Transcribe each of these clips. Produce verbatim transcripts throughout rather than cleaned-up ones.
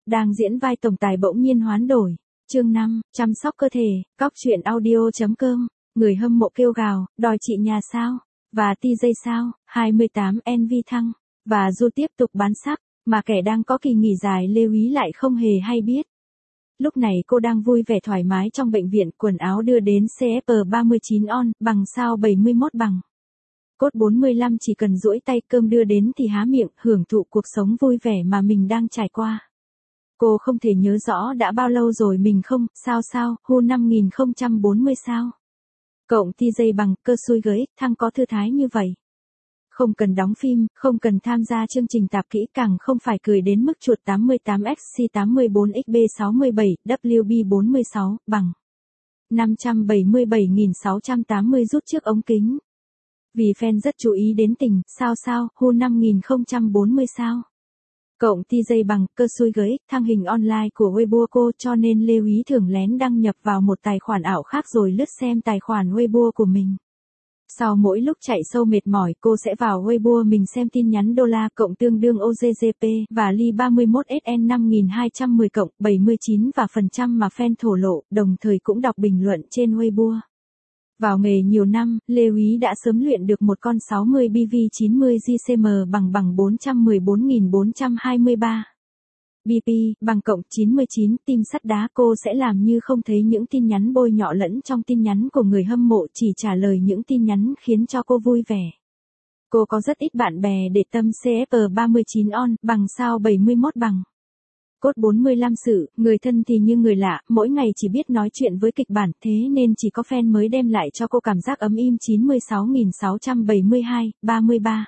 đang diễn vai tổng tài bỗng nhiên hoán đổi. Chương năm, chăm sóc cơ thể, cóc truyện audio.com, người hâm mộ kêu gào, đòi chị nhà sao, và ti giây sao, hai mươi tám en vê thăng, và Du tiếp tục bán sắc, mà kẻ đang có kỳ nghỉ dài Lê Úy lại không hề hay biết. Lúc này cô đang vui vẻ thoải mái trong bệnh viện, quần áo đưa đến xê ép pê ba mươi chín on, bằng sao bảy mươi mốt bằng. Cốt bốn mươi lăm chỉ cần duỗi tay, cơm đưa đến thì há miệng, hưởng thụ cuộc sống vui vẻ mà mình đang trải qua. Cô không thể nhớ rõ đã bao lâu rồi mình không, sao sao, hu năm nghìn không trăm bốn mươi sao. Cộng ti giây bằng, cơ xui gới, thăng có thư thái như vậy. Không cần đóng phim, không cần tham gia chương trình tạp kỹ, càng không phải cười đến mức chuột tám mươi tám x C tám mươi bốn X B sáu mươi bảy, W B bốn mươi sáu, bằng năm trăm bảy mươi bảy nghìn sáu trăm tám mươi rút trước ống kính. Vì fan rất chú ý đến tình, sao sao, hu năm nghìn không trăm bốn mươi sao. Cộng ti giây bằng, cơ xui gới, thăng hình online của Weibo cô, cho nên Lê Úy thường lén đăng nhập vào một tài khoản ảo khác rồi lướt xem tài khoản Weibo của mình. Sau mỗi lúc chạy sâu mệt mỏi, cô sẽ vào Weibo mình xem tin nhắn đô la cộng tương đương o giê giê pê và Li ba mươi mốt S N năm nghìn hai trăm mười cộng bảy mươi chín và phần trăm mà fan thổ lộ, đồng thời cũng đọc bình luận trên Weibo. Vào nghề nhiều năm, Lê Úy đã sớm luyện được một con sáu mươi B V chín mươi G C M bằng bằng bốn trăm mười bốn nghìn bốn trăm hai mươi ba. B P, bằng cộng chín mươi chín, tim sắt đá. Cô sẽ làm như không thấy những tin nhắn bôi nhọ lẫn trong tin nhắn của người hâm mộ, chỉ trả lời những tin nhắn khiến cho cô vui vẻ. Cô có rất ít bạn bè để tâm xê ép pê ba mươi chín on, bằng sao bảy mươi mốt bằng. Cốt bốn mươi lăm sự, người thân thì như người lạ, mỗi ngày chỉ biết nói chuyện với kịch bản, thế nên chỉ có fan mới đem lại cho cô cảm giác ấm im. Chín mươi sáu nghìn sáu trăm bảy mươi hai, ba mươi ba.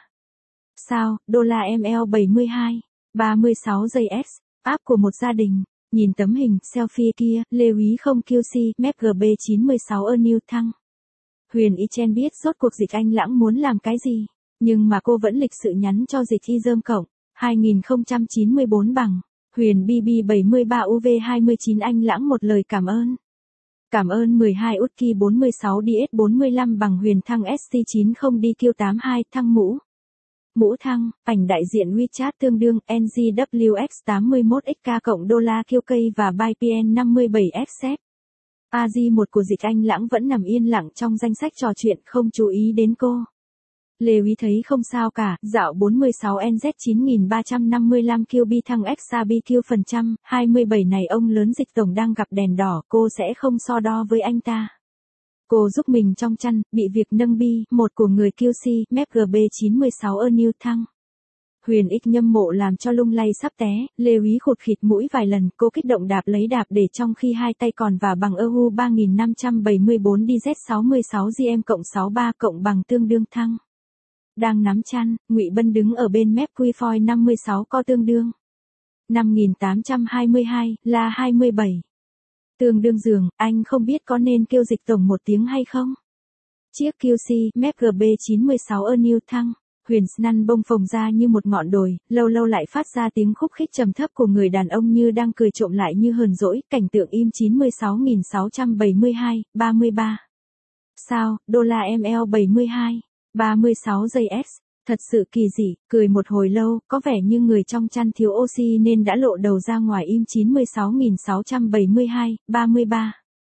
Sao, đô la M L bảy mươi hai, ba mươi sáu giây S, app của một gia đình. Nhìn tấm hình, selfie kia, Lê Úy không Q C, mép G B chín mươi sáu ơ new thăng. Huyền Y Chen biết rốt cuộc Dịch Anh Lãng muốn làm cái gì, nhưng mà cô vẫn lịch sự nhắn cho Dịch Y Dơm cộng, hai nghìn không trăm chín mươi bốn bằng. Huyền B B bảy mươi ba U V hai mươi chín Anh Lãng một lời cảm ơn. Cảm ơn mười hai Utki bốn mươi sáu D S bốn mươi lăm bằng Huyền thăng S C chín mươi D Q tám mươi hai thăng mũ. Mũ thăng, ảnh đại diện WeChat tương đương N G W X tám mươi mốt X K cộng đô la Q K và Byte P N năm mươi bảy F Z. A G một của Dịch Anh Lãng vẫn nằm yên lặng trong danh sách trò chuyện, không chú ý đến cô. Lê Úy thấy không sao cả, dạo bốn mươi sáu N Z chín nghìn ba trăm năm mươi lăm Q B thăng X A B Q phần trăm, hai mươi bảy này ông lớn Dịch tổng đang gặp đèn đỏ, cô sẽ không so đo với anh ta. Cô giúp mình trong chăn, bị việc nâng bi, một của người Q C, mép G B chín mươi sáu ơ new thăng. Huyền X nhâm mộ làm cho lung lay sắp té, Lê Úy khụt khịt mũi vài lần, cô kích động đạp lấy đạp để trong khi hai tay còn vả bằng ơ hu ba nghìn năm trăm bảy mươi bốn D Z sáu mươi sáu G M cộng sáu mươi ba cộng bằng tương đương thăng. Đang nắm chăn, Ngụy Bân đứng ở bên mép Quy Phoi năm mươi sáu co tương đương năm nghìn tám trăm hai mươi hai, là hai mươi bảy. Tương đương giường, anh không biết có nên kêu Dịch tổng một tiếng hay không? Chiếc Q C, mép G B chín mươi sáu ơ new thăng, Huyền Snan bông phồng ra như một ngọn đồi, lâu lâu lại phát ra tiếng khúc khích trầm thấp của người đàn ông như đang cười trộm lại như hờn dỗi, cảnh tượng im. Chín mươi sáu nghìn sáu trăm bảy mươi hai, ba mươi ba. Sao, đô la M L bảy mươi hai, ba mươi sáu giây S, thật sự kỳ dị, cười một hồi lâu, có vẻ như người trong chăn thiếu oxy nên đã lộ đầu ra ngoài im. Chín mươi sáu nghìn sáu trăm bảy mươi hai, ba mươi ba.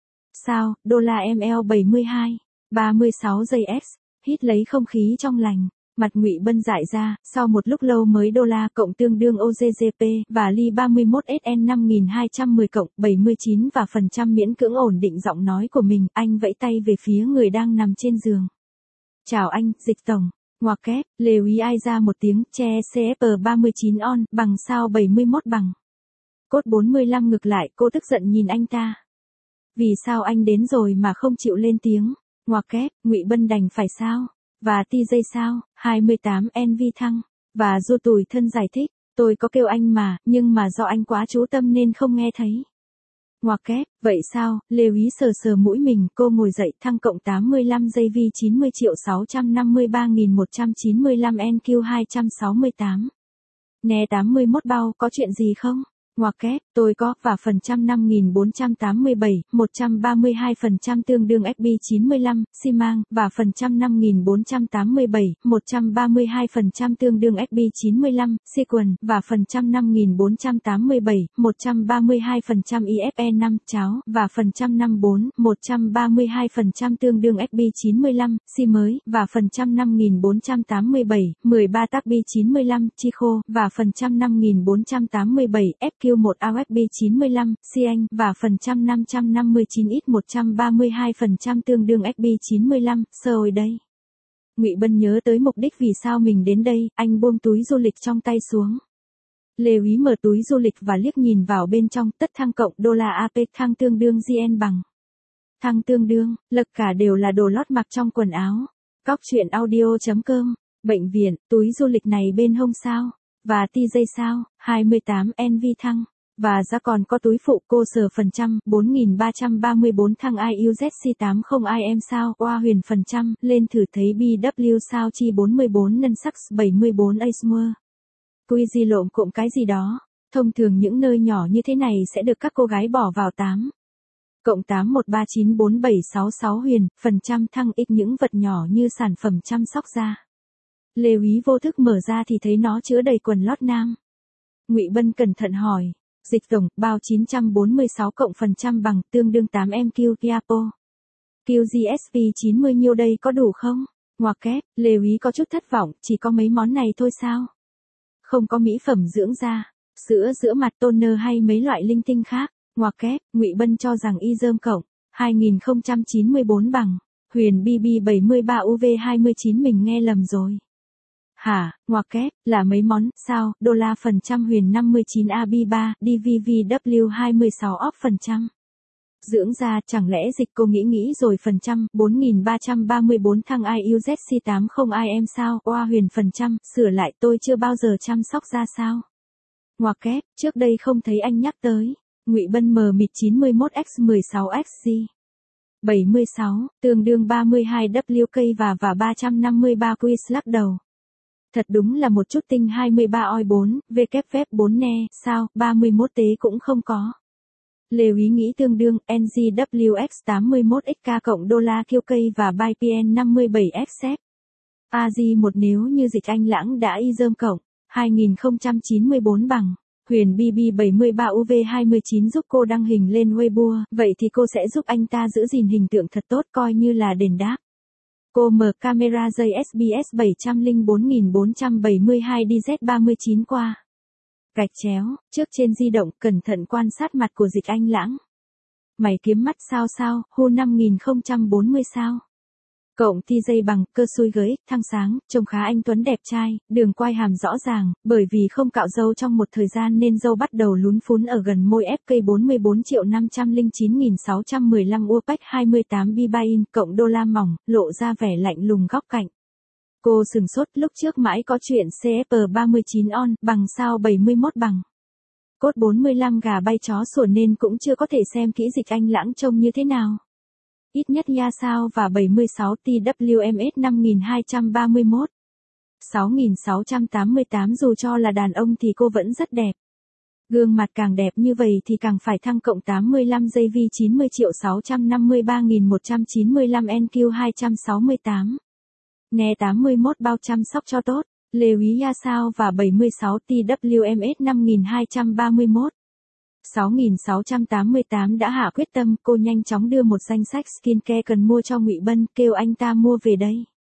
Sao, đô la M L bảy mươi hai, ba mươi sáu giây S, hít lấy không khí trong lành, mặt Ngụy Bân dại ra, sau một lúc lâu mới đô la cộng tương đương o giê giê pê và Li ba mươi mốt S N năm nghìn hai trăm mười cộng bảy mươi chín và phần trăm miễn cưỡng ổn định giọng nói của mình, anh vẫy tay về phía người đang nằm trên giường. Chào anh, Dịch tổng. Ngoặc kép, Lê Úy ai ra một tiếng, che xê ép pê ba mươi chín on, bằng sao bảy mươi mốt bằng. Cốt bốn mươi lăm ngược lại, cô tức giận nhìn anh ta. Vì sao anh đến rồi mà không chịu lên tiếng? Ngoặc kép, Ngụy Bân đành phải sao? Và ti giây sao, hai mươi tám en vê thăng. Và Du tủi thân giải thích, tôi có kêu anh mà, nhưng mà do anh quá chú tâm nên không nghe thấy. Ngoặc kép, vậy sao, Lê Úy sờ sờ mũi mình, cô ngồi dậy, thăng cộng tám mươi lăm giây V chín mươi triệu sáu trăm năm mươi ba nghìn một trăm chín mươi lăm N Q hai trăm sáu mươi tám. Nè tám mươi mốt bao, có chuyện gì không? Ngoặc kép, tôi có, và phần trăm năm nghìn bốn trăm tám mươi bảy, một trăm ba mươi hai phần trăm tương đương ép bê chín mươi lăm, xi măng, và phần trăm năm nghìn bốn trăm tám mươi bảy, một trăm ba mươi hai phần trăm tương đương ép bê chín mươi lăm, Sequan, và phần trăm năm nghìn bốn trăm tám mươi bảy, một trăm ba mươi hai phần trăm i ép e năm, cháo, và phần trăm năm mươi bốn, một trăm ba mươi hai phần trăm tương đương ép bê chín mươi lăm, xi mới, và phần trăm năm nghìn bốn trăm tám mươi bảy, mười ba tắc bê chín mươi lăm, chi khô, và phần trăm năm nghìn bốn trăm tám mươi bảy, ép quy một a u ép bê chín mươi lăm, Cian, và phần trăm năm trăm năm mươi chín ít một trăm ba mươi hai phần trăm tương đương ép bê chín mươi lăm, rồi đây. Ngụy Bân nhớ tới mục đích vì sao mình đến đây, anh buông túi du lịch trong tay xuống. Lê Úy mở túi du lịch và liếc nhìn vào bên trong, tất thăng cộng đô la a pê thăng tương đương giê en bằng. Thăng tương đương, lật cả đều là đồ lót mặc trong quần áo. Cóc truyện audio chấm com, bệnh viện, túi du lịch này bên hông sao, và ti dây sao, hai mươi tám en vê thăng. Và ra còn có túi phụ cô sở phần trăm, bốn nghìn ba trăm ba mươi bốn thăng i u dét xê tám mươi i em sao, oa huyền phần trăm, lên thử thấy bê vê sao chi bốn mươi bốn nân sắc bảy mươi bốn Asmur. Quy gì lộn cộm cái gì đó, thông thường những nơi nhỏ như thế này sẽ được các cô gái bỏ vào tám. Cộng tám một ba chín bốn bảy sáu sáu huyền, phần trăm thăng ít những vật nhỏ như sản phẩm chăm sóc da. Lê Úy vô thức mở ra thì thấy nó chứa đầy quần lót nam. Ngụy Bân cẩn thận hỏi. Dịch tổng, bao chín trăm bốn mươi sáu cộng phần trăm bằng, tương đương tám em quy Kiapo. quy giê ét pê chín mươi nhiêu đây có đủ không? Ngoặc kép, Lê Úy có chút thất vọng, chỉ có mấy món này thôi sao? Không có mỹ phẩm dưỡng da, sữa rửa mặt toner hay mấy loại linh tinh khác. Ngoặc kép, Ngụy Bân cho rằng y dơm cộng, hai nghìn không trăm chín mươi bốn bằng, huyền bê bê bảy mươi ba u vê hai mươi chín mình nghe lầm rồi. Hả, ngoặc kép, là mấy món, sao, đô la phần trăm huyền năm mươi chín a bê ba, đê vê vê vê hai mươi sáu off phần trăm. Dưỡng da, chẳng lẽ dịch cô nghĩ nghĩ rồi phần trăm, bốn nghìn ba trăm ba mươi bốn thăng i u dét xê tám mươi i em sao, oa huyền phần trăm, sửa lại tôi chưa bao giờ chăm sóc da sao. Ngoặc kép, trước đây không thấy anh nhắc tới. Ngụy Bân mờ mịt chín mươi mốt nhân mười sáu ích giê. bảy mươi sáu, tương đương ba mươi hai vê ca và và ba trăm năm mươi ba quiz lắc đầu. Thật đúng là một chút tinh hai mươi ba oi bốn, vê kép phép bốn ne, sao, ba mươi mốt tế cũng không có. Lê Úy nghĩ tương đương, en giê vê ích tám mươi mốt ích ca cộng đô la quy ca và by pê en năm mươi bảy ích xép. a giê một nếu như dịch anh lãng đã y dơm cộng, hai nghìn không trăm chín mươi bốn bằng. Huyền bê bê bảy mươi ba u vê hai mươi chín giúp cô đăng hình lên Weibo, vậy thì cô sẽ giúp anh ta giữ gìn hình tượng thật tốt coi như là đền đáp. Cô mở camera dây ét bê ét bảy không bốn bốn bảy hai D Z ba mươi chín qua. Gạch chéo, trước trên di động, cẩn thận quan sát mặt của dịch anh lãng. Mày kiếm mắt sao sao, hu năm nghìn không trăm bốn mươi sao. Cộng ti dây bằng, cơ xui gới, thăng sáng, trông khá anh tuấn đẹp trai, đường quai hàm rõ ràng, bởi vì không cạo râu trong một thời gian nên râu bắt đầu lún phún ở gần môi ép ca bốn mươi bốn triệu năm trăm lẻ chín nghìn sáu trăm mười lăm u pếch hai mươi tám bi in, cộng đô la mỏng, lộ ra vẻ lạnh lùng góc cạnh. Cô sừng sốt lúc trước mãi có chuyện xê ép ba mươi chín on, bằng sao bảy mươi mốt bằng. Cốt bốn mươi lăm gà bay chó sủa nên cũng chưa có thể xem kỹ dịch anh lãng trông như thế nào. Ít nhất ya sao và bảy mươi sáu tê vê em ét năm nghìn hai trăm ba mươi mốt. sáu nghìn sáu trăm tám mươi tám dù cho là đàn ông thì cô vẫn rất đẹp. Gương mặt càng đẹp như vậy thì càng phải thăng cộng tám mươi lăm giây vi chín mươi triệu sáu trăm năm mươi ba nghìn một trăm chín mươi lăm en quy hai trăm sáu mươi tám. Nè tám mươi mốt bao chăm sóc cho tốt, Lê Úy ya sao và bảy mươi sáu tê vê em ét năm nghìn hai trăm ba mươi mốt. sáu nghìn sáu trăm tám mươi tám đã hạ quyết tâm, cô nhanh chóng đưa một danh sách skincare cần mua cho Ngụy Bân, kêu anh ta mua về đây.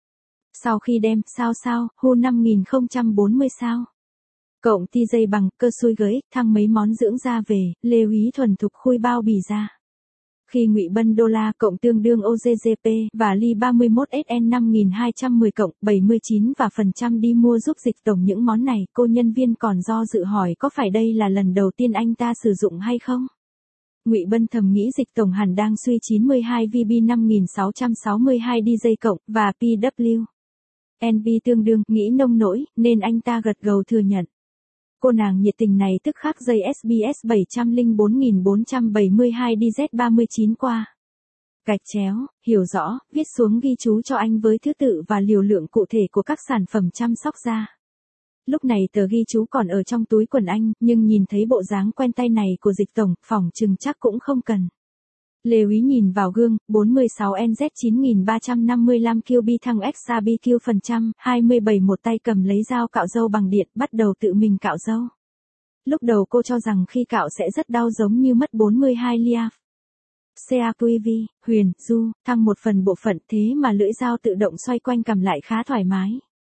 Sau khi đem, sao sao, hu năm nghìn không trăm bốn mươi sao. Cộng ti dây bằng, cơ xui gới, thăng mấy món dưỡng da về, Lê Úy thuần thục khui bao bì ra. Khi Ngụy Bân đô la cộng tương đương o giê giê pê và ly ba mươi mốt ét en năm nghìn hai trăm mười cộng bảy mươi chín và phần trăm đi mua giúp dịch tổng những món này, cô nhân viên còn do dự hỏi có phải đây là lần đầu tiên anh ta sử dụng hay không. Ngụy Bân thầm nghĩ dịch tổng hẳn đang suy chín mươi hai vê bê năm nghìn sáu trăm sáu mươi hai D J cộng và pê vê en vê tương đương, nghĩ nông nỗi, nên anh ta gật gđầu thừa nhận. Cô nàng nhiệt tình này tức khắc dây ét bê ét bảy không bốn bốn bảy hai D Z ba mươi chín qua. Gạch chéo, hiểu rõ, viết xuống ghi chú cho anh với thứ tự và liều lượng cụ thể của các sản phẩm chăm sóc da. Lúc này tờ ghi chú còn ở trong túi quần anh, nhưng nhìn thấy bộ dáng quen tay này của Dịch tổng, phỏng chừng chắc cũng không cần. Lê Úy nhìn vào gương, bốn mươi sáu N Z chín nghìn ba trăm năm mươi lăm Q B thăng Exa B Q phần trăm, hai mươi bảy một tay cầm lấy dao cạo râu bằng điện, bắt đầu tự mình cạo râu. Lúc đầu cô cho rằng khi cạo sẽ rất đau giống như mất bốn mươi hai liaf. xê a quy vê, Huyền, Du, thăng một phần bộ phận thế mà lưỡi dao tự động xoay quanh cầm lại khá thoải mái.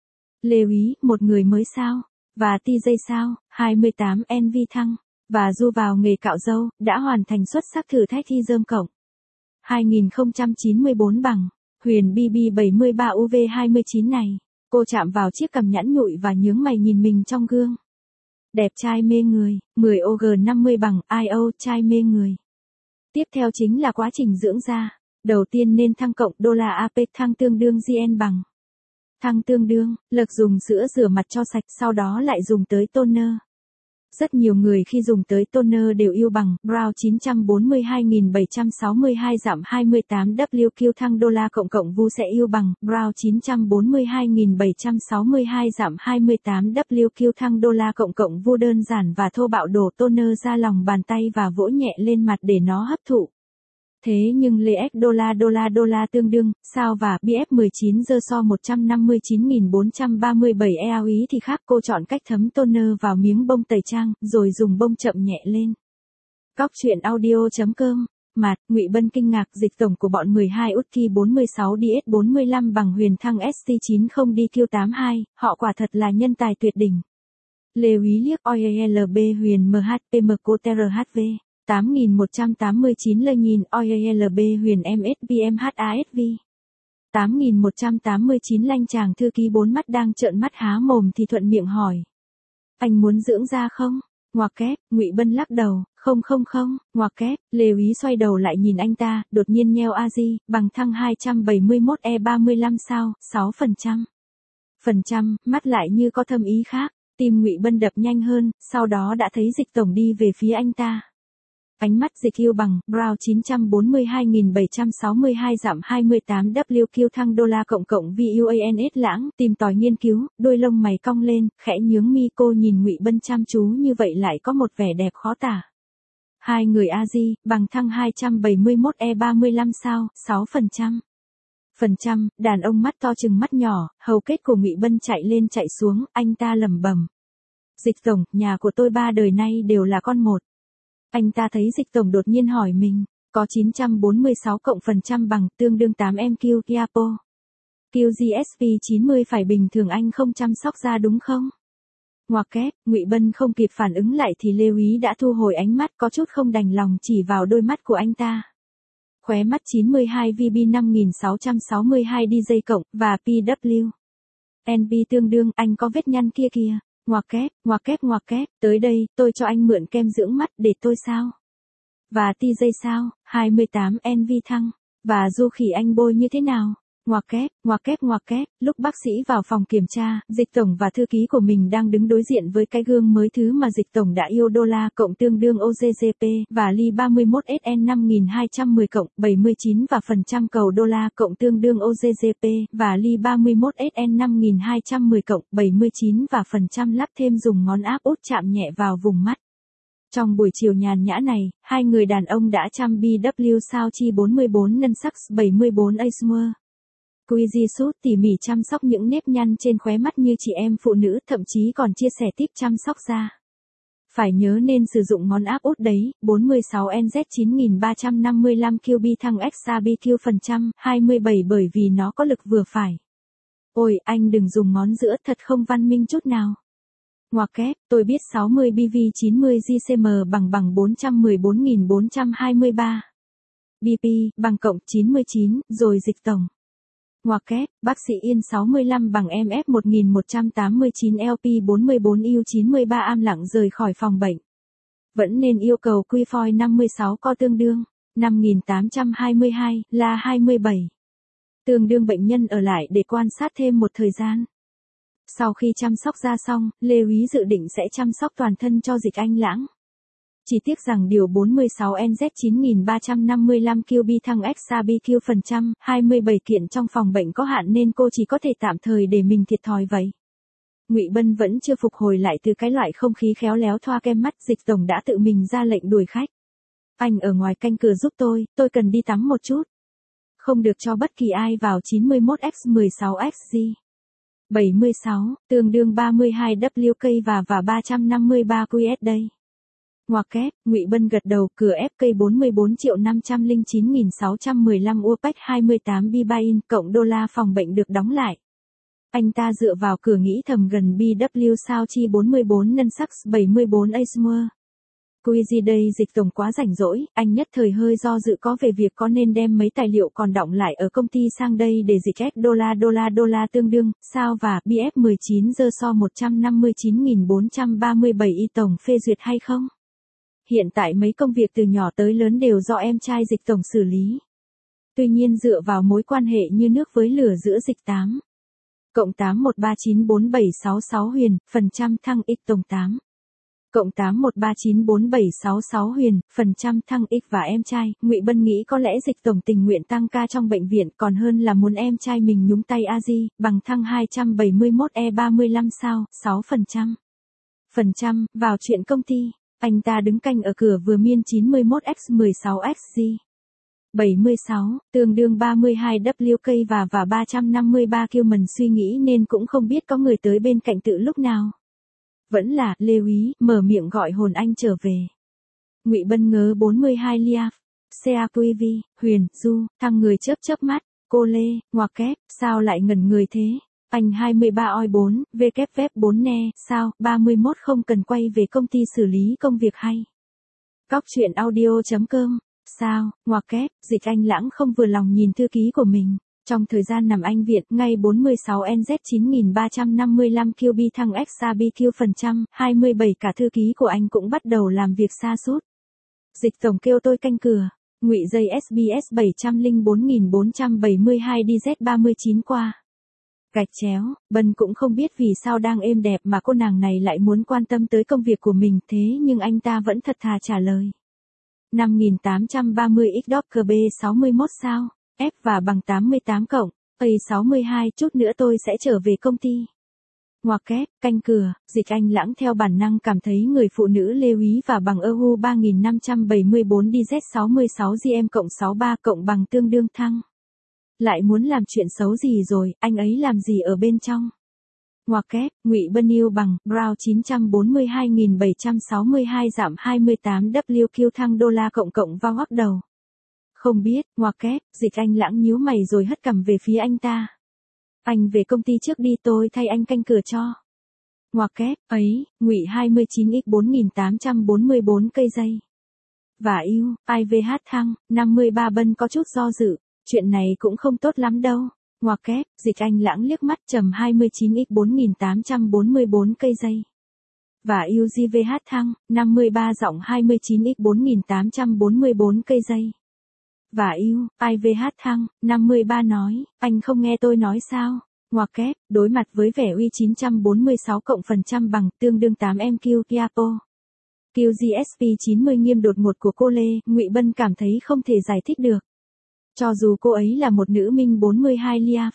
Lê Úy, một người mới sao? Và T J sao? hai mươi tám N V thăng. Và Du vào nghề cạo râu, đã hoàn thành xuất sắc thử thách thi dơm cộng. hai nghìn không trăm chín mươi tư bằng. Huyền B B bảy mươi ba U V hai mươi chín này. Cô chạm vào chiếc cằm nhẵn nhụi và nhướng mày nhìn mình trong gương. Đẹp trai mê người, mười O G năm mươi bằng, I O trai mê người. Tiếp theo chính là quá trình dưỡng da. Đầu tiên nên thăng cộng đô la a pê thăng tương đương G N bằng. Thăng tương đương, lược dùng sữa rửa mặt cho sạch sau đó lại dùng tới toner. Rất nhiều người khi dùng tới toner đều yêu bằng, Brow chín trăm bốn mươi hai nghìn bảy trăm sáu mươi hai giảm hai mươi tám W Q thăng đô la cộng cộng vu sẽ yêu bằng, Brow chín trăm bốn mươi hai nghìn bảy trăm sáu mươi hai giảm hai mươi tám W Q thăng đô la cộng cộng vu đơn giản và thô bạo đổ toner ra lòng bàn tay và vỗ nhẹ lên mặt để nó hấp thụ. Thế nhưng Lê X đô la đô la đô la tương đương, sao và B F mười chín giờ so một trăm năm mươi chín nghìn bốn trăm ba mươi bảy E A ý thì khác, cô chọn cách thấm toner vào miếng bông tẩy trang, rồi dùng bông chậm nhẹ lên. Cóc truyện audio.com, Mạt, Ngụy Bân kinh ngạc Dịch tổng của bọn mười hai Utki bốn mươi sáu D S bốn mươi lăm bằng Huyền thăng S T chín mươi D Q tám mươi hai, họ quả thật là nhân tài tuyệt đỉnh. Lê Úy liếc O E L B Huyền M H P M C T R H V. tám nghìn một trăm tám mươi chín Lê nhìn O E L B Huyền M S B M H A S V. tám nghìn một trăm tám mươi chín Lanh chàng thư ký bốn mắt đang trợn mắt há mồm thì thuận miệng hỏi. Anh muốn dưỡng da không? Ngoặc kép, Ngụy Bân lắc đầu, không không không, ngoặc kép, Lê Úy xoay đầu lại nhìn anh ta, đột nhiên nheo a di, bằng thăng hai trăm bảy mươi mốt E ba mươi lăm sao, sáu phần trăm. Phần trăm, mắt lại như có thâm ý khác, tim Ngụy Bân đập nhanh hơn, sau đó đã thấy Dịch tổng đi về phía anh ta. Ánh mắt Dịch yêu bằng, Brow chín trăm bốn mươi hai nghìn bảy trăm sáu mươi hai giảm hai mươi tám W Q thăng đô la cộng cộng V U A N S lãng, tìm tòi nghiên cứu, đôi lông mày cong lên, khẽ nhướng mi cô nhìn Ngụy Bân chăm chú như vậy lại có một vẻ đẹp khó tả. Hai người a di, bằng thăng hai trăm bảy mươi mốt E ba mươi lăm sao, sáu phần trăm. Phần trăm, đàn ông mắt to chừng mắt nhỏ, hầu kết của Ngụy Bân chạy lên chạy xuống, anh ta lẩm bẩm. Dịch tổng, nhà của tôi ba đời nay đều là con một. Anh ta thấy Dịch tổng đột nhiên hỏi mình, có chín trăm bốn mươi sáu cộng phần trăm bằng, tương đương tám M Q, Yapo. Q G S V chín mươi phải bình thường anh không chăm sóc da đúng không? Ngoặc kép, Ngụy Bân không kịp phản ứng lại thì Lê Úy đã thu hồi ánh mắt có chút không đành lòng chỉ vào đôi mắt của anh ta. Khóe mắt chín mươi hai V B năm nghìn sáu trăm sáu mươi hai D J cộng, và P W. N B tương đương, anh có vết nhăn kia kìa. Ngoặc kép, ngoặc kép ngoặc kép, tới đây, tôi cho anh mượn kem dưỡng mắt để tôi sao? Và T J sao, hai mươi tám N V thăng, và Du khỉ anh bôi như thế nào? Ngoặc kép, ngoặc kép ngoặc kép, lúc bác sĩ vào phòng kiểm tra, Dịch tổng và thư ký của mình đang đứng đối diện với cái gương mới thứ mà Dịch tổng đã yêu đô la cộng tương đương O G G P, và Li ba mươi mốt S N năm nghìn hai trăm mười cộng, bảy mươi chín và phần trăm cầu đô la cộng tương đương O G G P, và Li ba mươi mốt S N năm nghìn hai trăm mười cộng, bảy mươi chín và phần trăm lắp thêm dùng ngón áp út chạm nhẹ vào vùng mắt. Trong buổi chiều nhàn nhã này, hai người đàn ông đã chăm B W sao chi bốn mươi bốn nân sắc bảy mươi bốn Asmer. Quizy Suit tỉ mỉ chăm sóc những nếp nhăn trên khóe mắt như chị em phụ nữ, thậm chí còn chia sẻ tip chăm sóc da. Phải nhớ nên sử dụng ngón áp út đấy, bốn mươi sáu N Z chín nghìn ba trăm năm mươi lăm Q B thăng Exa B Q phần trăm, hai mươi bảy bởi vì nó có lực vừa phải. Ôi, anh đừng dùng ngón giữa, thật không văn minh chút nào. Ngoặc kép, tôi biết sáu mươi B V chín mươi G C M bằng bằng bốn trăm mười bốn nghìn bốn trăm hai mươi ba. B P, bằng cộng chín mươi chín, rồi Dịch tổng. Ngoặc kép, bác sĩ Yên sáu mươi lăm bằng M F một nghìn một trăm tám mươi chín L P bốn mươi bốn U chín mươi ba am lặng rời khỏi phòng bệnh. Vẫn nên yêu cầu Q F O I năm mươi sáu co tương đương, năm nghìn tám trăm hai mươi hai, là hai mươi bảy. Tương đương bệnh nhân ở lại để quan sát thêm một thời gian. Sau khi chăm sóc da xong, Lê Úy dự định sẽ chăm sóc toàn thân cho Dịch anh lãng. Chỉ tiếc rằng điều bốn mươi sáu N Z chín nghìn ba trăm năm mươi lăm Q B thăng Exa B Q phần trăm, hai mươi bảy kiện trong phòng bệnh có hạn nên cô chỉ có thể tạm thời để mình thiệt thòi vậy. Ngụy Bân vẫn chưa phục hồi lại từ cái loại không khí khéo léo thoa kem mắt, Dịch tổng đã tự mình ra lệnh đuổi khách. Anh ở ngoài canh cửa giúp tôi, tôi cần đi tắm một chút. Không được cho bất kỳ ai vào chín mươi mốt nhân mười sáu xG. bảy mươi sáu, tương đương ba mươi hai W K và và ba trăm năm mươi ba Q S đây. Ngoặc kép, Ngụy Bân gật đầu, cửa ép ca bốn mươi bốn triệu năm trăm lẻ chín nghìn sáu trăm mười lăm u pếch hai mươi tám bi buy-in cộng đô la phòng bệnh được đóng lại. Anh ta dựa vào cửa nghĩ thầm gần bê vê sao chi bốn mươi bốn nhân sắc bảy mươi bốn Asmore. Quy gì đây, Dịch tổng quá rảnh rỗi, anh nhất thời hơi do dự có về việc có nên đem mấy tài liệu còn đọng lại ở công ty sang đây để dịch S đô la đô la đô la tương đương, sao và bê ép mười chín giờ so một trăm năm mươi chín nghìn bốn trăm ba mươi bảy y tổng phê duyệt hay không? Hiện tại mấy công việc từ nhỏ tới lớn đều do em trai Dịch tổng xử lý. Tuy nhiên dựa vào mối quan hệ như nước với lửa giữa Dịch tám. Cộng tám một ba chín bốn bảy sáu sáu huyền, phần trăm thăng x tổng tám. Cộng tám một ba chín bốn bảy sáu sáu huyền, phần trăm thăng x và em trai, Ngụy Bân nghĩ có lẽ Dịch tổng tình nguyện tăng ca trong bệnh viện còn hơn là muốn em trai mình nhúng tay a di, bằng thăng hai trăm bảy mươi mốt E ba mươi lăm sao, sáu phần trăm. Phần trăm, vào chuyện công ty, anh ta đứng canh ở cửa vừa miên chín mươi mốt nhân mười sáu xG. bảy mươi sáu, tương đương ba mươi hai W K và và ba trăm năm mươi ba Q mình suy nghĩ nên cũng không biết có người tới bên cạnh tự lúc nào. Vẫn là, Lê Úy, mở miệng gọi hồn anh trở về. Ngụy Bân ngớ bốn mươi hai liaf, xê a quy vê, Huyền, Du, thằng người chớp chớp mắt, cô Lê, ngoặc kép, sao lại ngẩn người thế? Anh hai mươi ba oi bốn, V kép phép bốn ne, sao, ba mươi mốt không cần quay về công ty xử lý công việc hay. Cóc truyện audio.com, sao, ngoặc kép, Dịch anh lãng không vừa lòng nhìn thư ký của mình. Trong thời gian nằm anh viện, ngay bốn mươi sáu N Z chín nghìn ba trăm năm mươi lăm Q B thăng X A B Q phần trăm, hai mươi bảy cả thư ký của anh cũng bắt đầu làm việc sa sút. Dịch tổng kêu tôi canh cửa, Ngụy dây S B S bảy trăm lẻ bốn nghìn bốn trăm bảy mươi hai D Z ba mươi chín qua. Gạch chéo, Bân cũng không biết vì sao đang êm đẹp mà cô nàng này lại muốn quan tâm tới công việc của mình thế nhưng anh ta vẫn thật thà trả lời. năm nghìn tám trăm ba mươi X Docker B sáu mươi mốt sao. F và bằng tám mươi tám cộng, A sáu mươi hai, chút nữa tôi sẽ trở về công ty. Ngoặc kép, canh cửa, Dịch anh lãng theo bản năng cảm thấy người phụ nữ Lê Úy và bằng E U ba nghìn năm trăm bảy mươi bốn D Z sáu mươi sáu G M cộng sáu mươi ba cộng bằng tương đương thăng. Lại muốn làm chuyện xấu gì rồi, anh ấy làm gì ở bên trong? Ngoặc kép, Ngụy Bân yêu bằng, Brown chín trăm bốn mươi hai nghìn bảy trăm sáu mươi hai giảm hai mươi tám W Q thăng đô la cộng cộng vào hoắc đầu. Không biết, ngoặc kép, Dịch anh lãng nhíu mày rồi hất cằm về phía anh ta. Anh về công ty trước đi tôi thay anh canh cửa cho. Ngoặc kép, ấy, Ngụy hai mươi chín x bốn nghìn tám trăm bốn mươi bốn cây dây. Và yêu, I V H thăng, năm mươi ba Bân có chút do dự, chuyện này cũng không tốt lắm đâu. Ngoặc kép, Dịch anh lãng liếc mắt trầm hai mươi chín x bốn nghìn tám trăm bốn mươi bốn cây dây. Và yêu G V H thăng, năm mươi ba giọng hai mươi chín x bốn nghìn tám trăm bốn mươi bốn cây dây. Và yêu, I V H thăng, năm mươi ba nói, anh không nghe tôi nói sao? Ngoặc kép, đối mặt với vẻ uy chín trăm bốn mươi sáu cộng phần trăm bằng, tương đương tám M Q Kiapo. Q G S P chín mươi nghiêm đột ngột của cô Lê, Ngụy Bân cảm thấy không thể giải thích được. Cho dù cô ấy là một nữ minh bốn mươi hai liaf.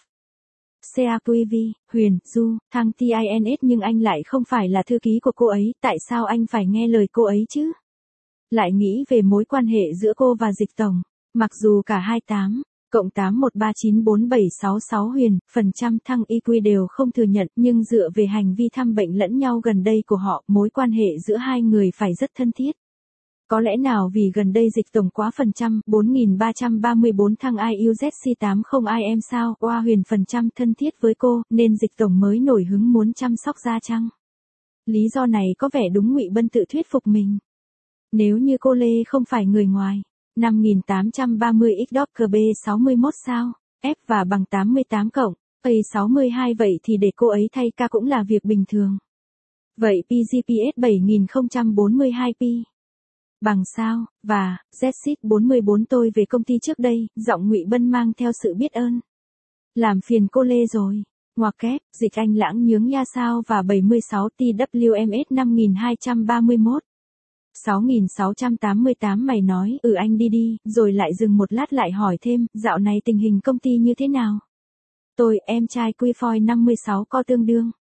xê a quy vê, Huyền, Du, thăng tins nhưng anh lại không phải là thư ký của cô ấy, tại sao anh phải nghe lời cô ấy chứ? Lại nghĩ về mối quan hệ giữa cô và Dịch tổng. Mặc dù cả hai mươi tám, cộng tám một ba chín bốn bảy sáu sáu huyền, phần trăm thăng i quy đều không thừa nhận, nhưng dựa về hành vi thăm bệnh lẫn nhau gần đây của họ, mối quan hệ giữa hai người phải rất thân thiết. Có lẽ nào vì gần đây Dịch tổng quá phần trăm, bốn nghìn ba trăm ba mươi bốn thăng I U Z C tám không I M sao, oa huyền phần trăm thân thiết với cô, nên Dịch tổng mới nổi hứng muốn chăm sóc da chăng? Lý do này có vẻ đúng, Ngụy Bân tự thuyết phục mình. Nếu như cô Lê không phải người ngoài. năm nghìn tám trăm ba mươi X Docker B sáu mươi mốt sao, F và bằng tám mươi tám cộng, A sáu mươi hai vậy thì để cô ấy thay ca cũng là việc bình thường. Vậy P G P S bảy nghìn không trăm bốn mươi hai pi bằng sao, và, Z S I C bốn mươi bốn tôi về công ty trước đây, giọng Ngụy Bân mang theo sự biết ơn. Làm phiền cô Lê rồi. Ngoặc kép, Dịch anh lãng nhướng nha sao và bảy mươi sáu T W M S năm nghìn hai trăm ba mươi mốt. sáu nghìn sáu trăm tám mươi tám mày nói, ừ anh đi đi, rồi lại dừng một lát lại hỏi thêm, dạo này tình hình công ty như thế nào? Tôi, em trai Quy Phoi năm mươi sáu co tương đương.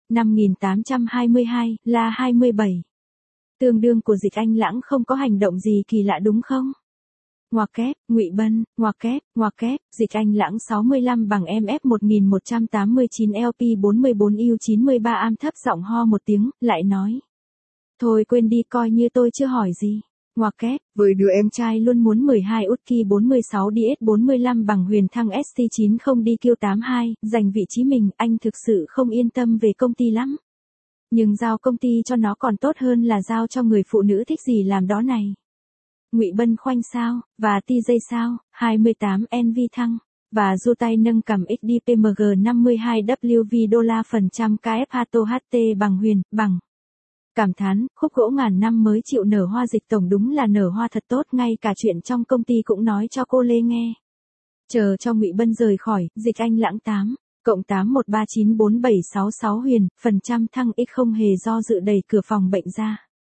năm nghìn tám trăm hai mươi hai là hai mươi bảy. Tương đương của Dịch Anh Lãng không có hành động gì kỳ lạ đúng không? Ngoặc kép, Ngụy Bân, ngoặc kép, ngoặc kép, Dịch Anh Lãng sáu mươi lăm bằng em ép một nghìn một trăm tám mươi chín L P bốn mươi bốn U chín mươi ba am thấp giọng ho một tiếng, lại nói. Thôi quên đi coi như tôi chưa hỏi gì. Ngoặc kép, với đứa em trai luôn muốn mười hai Utki bốn mươi sáu D S bốn mươi lăm bằng huyền thăng S T chín mươi D Q tám hai, giành vị trí mình, anh thực sự không yên tâm về công ty lắm. Nhưng giao công ty cho nó còn tốt hơn là giao cho người phụ nữ thích gì làm đó này. Ngụy Bân khoanh sao, và T J sao, hai mươi tám N V thăng, và du tay nâng cầm X D P M G năm mươi hai W V đô la phần trăm K F H T H T bằng huyền, bằng. Cảm thán, khúc gỗ ngàn năm mới chịu nở hoa Dịch tổng đúng là nở hoa thật tốt, ngay cả chuyện trong công ty cũng nói cho cô Lê nghe. Chờ cho Ngụy Bân rời khỏi, Dịch Anh Lãng tám, cộng tám một ba chín bốn bảy sáu sáu huyền, phần trăm thăng X không hề do dự đẩy cửa phòng bệnh ra.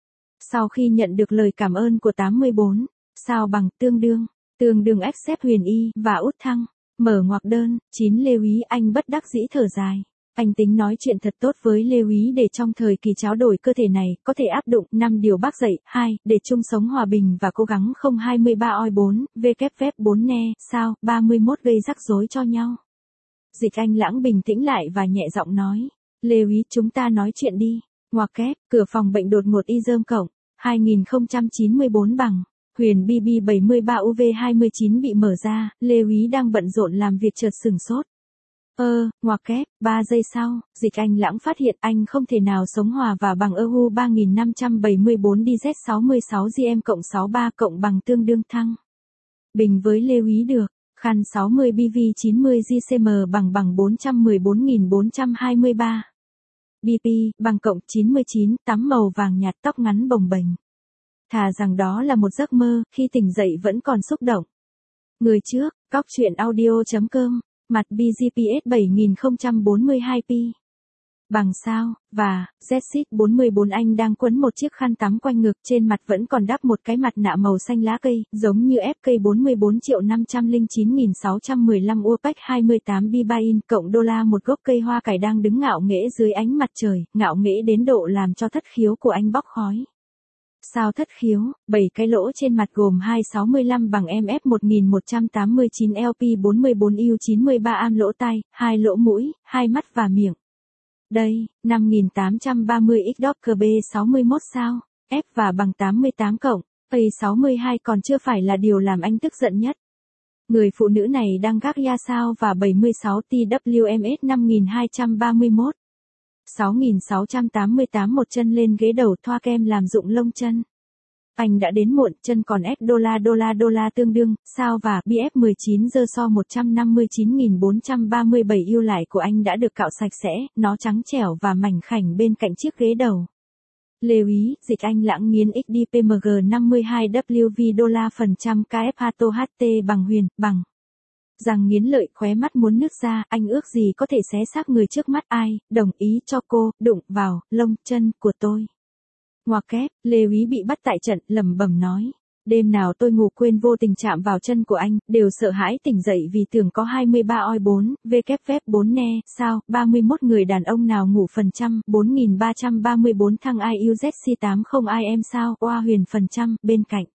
Sau khi nhận được lời cảm ơn của tám mươi bốn, sao bằng, tương đương, tương đương accept huyền y, và út thăng, mở ngoặc đơn, chín Lê Úy anh bất đắc dĩ thở dài. Anh tính nói chuyện thật tốt với Lê Úy để trong thời kỳ tráo đổi cơ thể này, có thể áp dụng năm điều bác dạy, hai, để chung sống hòa bình và cố gắng không hai mươi ba oi bốn, W phép bốn ne, sao, ba mươi mốt gây rắc rối cho nhau. Dịch Anh Lãng bình tĩnh lại và nhẹ giọng nói, Lê Úy chúng ta nói chuyện đi, ngoặc kép, cửa phòng bệnh đột ngột y dơm cộng, hai nghìn không trăm chín mươi bốn bằng, huyền B B bảy mươi ba U V hai mươi chín bị mở ra, Lê Úy đang bận rộn làm việc chợt sửng sốt. Ơ, ngoặc kép, ba giây sau, Dịch Anh Lãng phát hiện anh không thể nào sống hòa và bằng E U ba nghìn năm trăm bảy mươi bốn D Z sáu mươi sáu G M cộng sáu mươi ba cộng bằng tương đương thăng. Bình với Lê Úy được, khăn sáu mươi B V chín mươi G C M bằng bằng bốn trăm mười bốn nghìn bốn trăm hai mươi ba. B P, bằng cộng chín mươi chín, tắm màu vàng nhạt tóc ngắn bồng bềnh. Thà rằng đó là một giấc mơ, khi tỉnh dậy vẫn còn xúc động. Người trước, cóc truyện audio chấm com, mặt B G P S bảy nghìn không trăm bốn mươi hai P. Bằng sao, và, Z S I T bốn mươi bốn anh đang quấn một chiếc khăn tắm quanh ngực, trên mặt vẫn còn đắp một cái mặt nạ màu xanh lá cây, giống như F K bốn mươi bốn triệu năm trăm lẻ chín nghìn sáu trăm mười lăm U P E C hai mươi tám B Bain cộng đô la một gốc cây hoa cải đang đứng ngạo nghễ dưới ánh mặt trời, ngạo nghễ đến độ làm cho thất khiếu của anh bốc khói. Sao thất khiếu, bảy cái lỗ trên mặt gồm hai sáu mươi lăm bằng M F một nghìn một trăm tám mươi chín L P bốn mươi bốn U chín mươi ba am lỗ tai, hai lỗ mũi, hai mắt và miệng. Đây, năm nghìn tám trăm ba mươi X Docker B sáu mươi mốt sao, F và bằng tám mươi tám cộng, A sáu mươi hai còn chưa phải là điều làm anh tức giận nhất. Người phụ nữ này đang gác ya sao và bảy mươi sáu T W M S năm nghìn hai trăm ba mươi mốt. sáu nghìn sáu trăm tám mươi tám một chân lên ghế đầu thoa kem làm rụng lông chân. Anh đã đến muộn, chân còn S đô la đô la đô la tương đương, sao và B F mười chín giờ so một trăm năm mươi chín nghìn bốn trăm ba mươi bảy ưu lại của anh đã được cạo sạch sẽ, nó trắng trẻo và mảnh khảnh bên cạnh chiếc ghế đầu. Lê Úy, Dịch Anh Lãng nghiến X D P M G năm mươi hai W V đô la phần trăm K F H T H T bằng huyền, bằng. Rằng nghiến lợi khóe mắt muốn nứt ra, anh ước gì có thể xé xác người trước mắt ai, đồng ý cho cô, đụng vào, lông, chân, của tôi. Ngoặc kép, Lê Úy bị bắt tại trận, lẩm bẩm nói. Đêm nào tôi ngủ quên vô tình chạm vào chân của anh, đều sợ hãi tỉnh dậy vì tưởng có hai mươi ba oi bốn, W phép bốn ne, sao, ba mươi mốt người đàn ông nào ngủ phần trăm, bốn nghìn ba trăm ba mươi bốn thăng I U Z C tám mươi I M sao, oa huyền phần trăm, bên cạnh.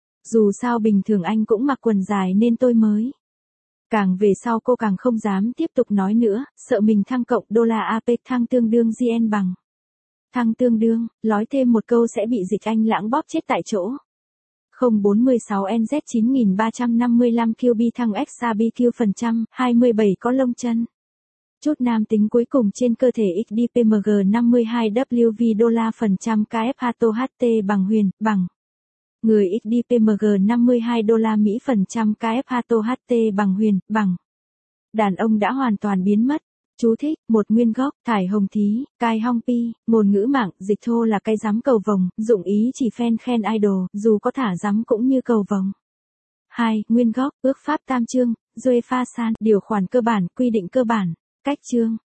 Dù sao bình thường anh cũng mặc quần dài nên tôi mới. Càng về sau cô càng không dám tiếp tục nói nữa, sợ mình thăng cộng đô la A P thăng tương đương G N bằng. Thăng tương đương, nói thêm một câu sẽ bị Dịch Anh Lãng bóp chết tại chỗ. không bốn sáu N Z chín nghìn ba trăm năm mươi lăm Q B thăng X A B Q phần trăm, hai mươi bảy có lông chân. Chút nam tính cuối cùng trên cơ thể X D P M G năm mươi hai W V đô la phần trăm K F H T H T bằng huyền, bằng. Người X D P M G năm mươi hai đô la Mỹ phần trăm K F H T H T bằng huyền, bằng. Đàn ông đã hoàn toàn biến mất. Chú thích, một nguyên gốc, thải hồng thí, cai hong pi, ngôn ngữ mạng, dịch thô là cái giám cầu vồng, dụng ý chỉ fan khen idol, dù có thả giám cũng như cầu vồng. hai. Nguyên gốc, ước pháp tam chương, Duê pha san, điều khoản cơ bản, quy định cơ bản, cách chương.